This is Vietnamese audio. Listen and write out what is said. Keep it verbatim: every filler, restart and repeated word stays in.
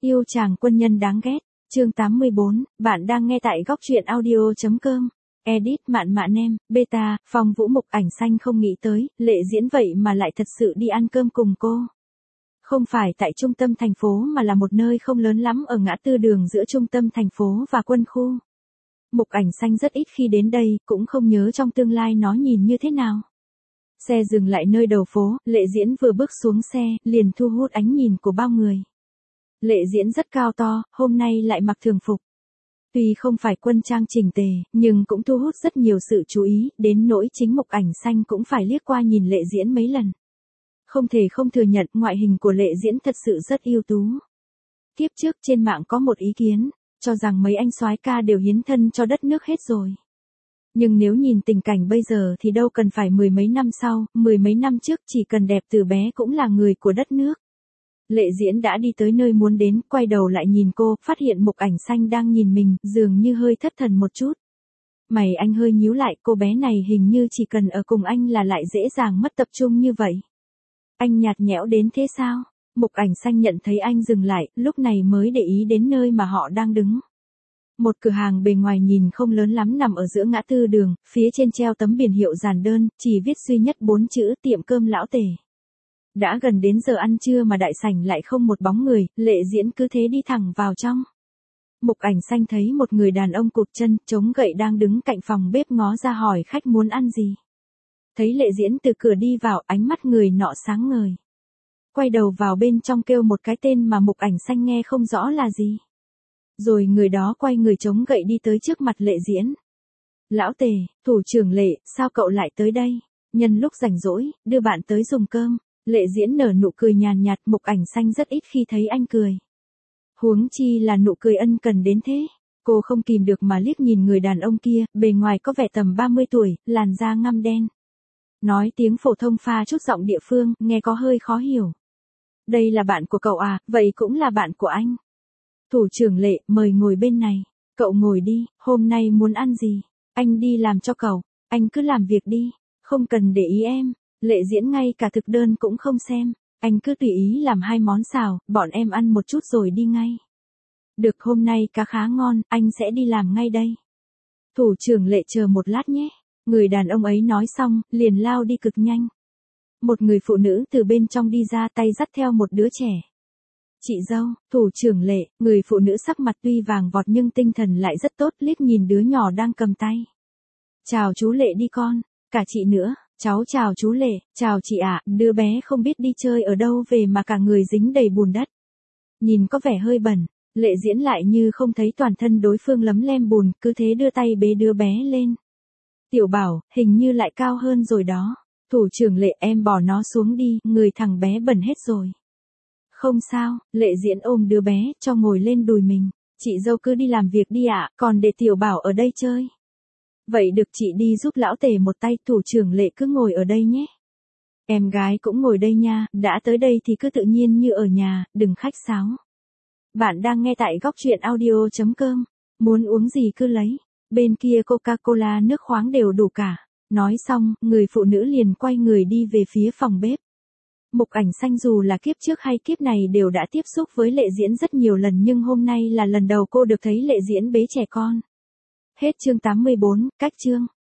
Yêu chàng quân nhân đáng ghét, chương tám mươi bốn, bạn đang nghe tại góc truyện audio.com. Edit Mạn Mạn Em, Beta, Phong Vũ Mục Ảnh Xanh không nghĩ tới, Lệ Diễn vậy mà lại thật sự đi ăn cơm cùng cô. Không phải tại trung tâm thành phố mà là một nơi không lớn lắm ở ngã tư đường giữa trung tâm thành phố và quân khu. Mục Ảnh Xanh rất ít khi đến đây, cũng không nhớ trong tương lai nó nhìn như thế nào. Xe dừng lại nơi đầu phố, Lệ Diễn vừa bước xuống xe, liền thu hút ánh nhìn của bao người. Lệ Diễn rất cao to, hôm nay lại mặc thường phục. Tuy không phải quân trang chỉnh tề, nhưng cũng thu hút rất nhiều sự chú ý, đến nỗi chính Mục Ảnh Xanh cũng phải liếc qua nhìn Lệ Diễn mấy lần. Không thể không thừa nhận ngoại hình của Lệ Diễn thật sự rất ưu tú. Kiếp trước trên mạng có một ý kiến, cho rằng mấy anh soái ca đều hiến thân cho đất nước hết rồi. Nhưng nếu nhìn tình cảnh bây giờ thì đâu cần phải mười mấy năm sau, mười mấy năm trước chỉ cần đẹp từ bé cũng là người của đất nước. Lệ Diễn đã đi tới nơi muốn đến, quay đầu lại nhìn cô, phát hiện Mục Ảnh Xanh đang nhìn mình, dường như hơi thất thần một chút. Mày anh hơi nhíu lại, cô bé này hình như chỉ cần ở cùng anh là lại dễ dàng mất tập trung như vậy. Anh nhạt nhẽo đến thế sao? Mục Ảnh Xanh nhận thấy anh dừng lại, lúc này mới để ý đến nơi mà họ đang đứng. Một cửa hàng bề ngoài nhìn không lớn lắm nằm ở giữa ngã tư đường, phía trên treo tấm biển hiệu dàn đơn, chỉ viết duy nhất bốn chữ tiệm cơm lão Tề. Đã gần đến giờ ăn trưa mà đại sảnh lại không một bóng người, Lệ Diễn cứ thế đi thẳng vào trong. Mục Ảnh Xanh thấy một người đàn ông cụt chân, chống gậy đang đứng cạnh phòng bếp ngó ra hỏi khách muốn ăn gì. Thấy Lệ Diễn từ cửa đi vào, ánh mắt người nọ sáng ngời. Quay đầu vào bên trong kêu một cái tên mà Mục Ảnh Xanh nghe không rõ là gì. Rồi người đó quay người chống gậy đi tới trước mặt Lệ Diễn. Lão Tề, thủ trưởng Lệ, sao cậu lại tới đây? Nhân lúc rảnh rỗi, đưa bạn tới dùng cơm. Lệ Diễn nở nụ cười nhàn nhạt, Mục Ảnh Xanh rất ít khi thấy anh cười. Huống chi là nụ cười ân cần đến thế. Cô không kìm được mà liếc nhìn người đàn ông kia, bề ngoài có vẻ tầm ba mươi tuổi, làn da ngăm đen. Nói tiếng phổ thông pha chút giọng địa phương, nghe có hơi khó hiểu. Đây là bạn của cậu à, vậy cũng là bạn của anh. Thủ trưởng Lệ, mời ngồi bên này. Cậu ngồi đi, hôm nay muốn ăn gì? Anh đi làm cho cậu, anh cứ làm việc đi, không cần để ý em. Lệ Diễn ngay cả thực đơn cũng không xem, anh cứ tùy ý làm hai món xào, bọn em ăn một chút rồi đi ngay. Được, hôm nay cá khá ngon, anh sẽ đi làm ngay đây. Thủ trưởng Lệ chờ một lát nhé. Người đàn ông ấy nói xong, liền lao đi cực nhanh. Một người phụ nữ từ bên trong đi ra, tay dắt theo một đứa trẻ. Chị dâu, thủ trưởng Lệ, người phụ nữ sắc mặt tuy vàng vọt nhưng tinh thần lại rất tốt, liếc nhìn đứa nhỏ đang cầm tay. Chào chú Lệ đi con, cả chị nữa. Cháu chào chú Lệ, chào chị ạ, đứa bé không biết đi chơi ở đâu về mà cả người dính đầy bùn đất. Nhìn có vẻ hơi bẩn, Lệ Diễn lại như không thấy toàn thân đối phương lấm lem bùn, cứ thế đưa tay bế đứa bé lên. Tiểu Bảo, hình như lại cao hơn rồi đó. Thủ trưởng Lệ, em bỏ nó xuống đi, người thằng bé bẩn hết rồi. Không sao, Lệ Diễn ôm đứa bé, cho ngồi lên đùi mình. Chị dâu cứ đi làm việc đi ạ, còn để Tiểu Bảo ở đây chơi. Vậy được, chị đi giúp lão Tề một tay, thủ trưởng Lệ cứ ngồi ở đây nhé. Em gái cũng ngồi đây nha, đã tới đây thì cứ tự nhiên như ở nhà, đừng khách sáo. Bạn đang nghe tại góc truyện audio.com, muốn uống gì cứ lấy, bên kia Coca-Cola nước khoáng đều đủ cả. Nói xong, người phụ nữ liền quay người đi về phía phòng bếp. Mục Ảnh Xanh dù là kiếp trước hay kiếp này đều đã tiếp xúc với Lệ Diễn rất nhiều lần, nhưng hôm nay là lần đầu cô được thấy Lệ Diễn bế trẻ con. Hết chương tám mươi bốn, cách chương.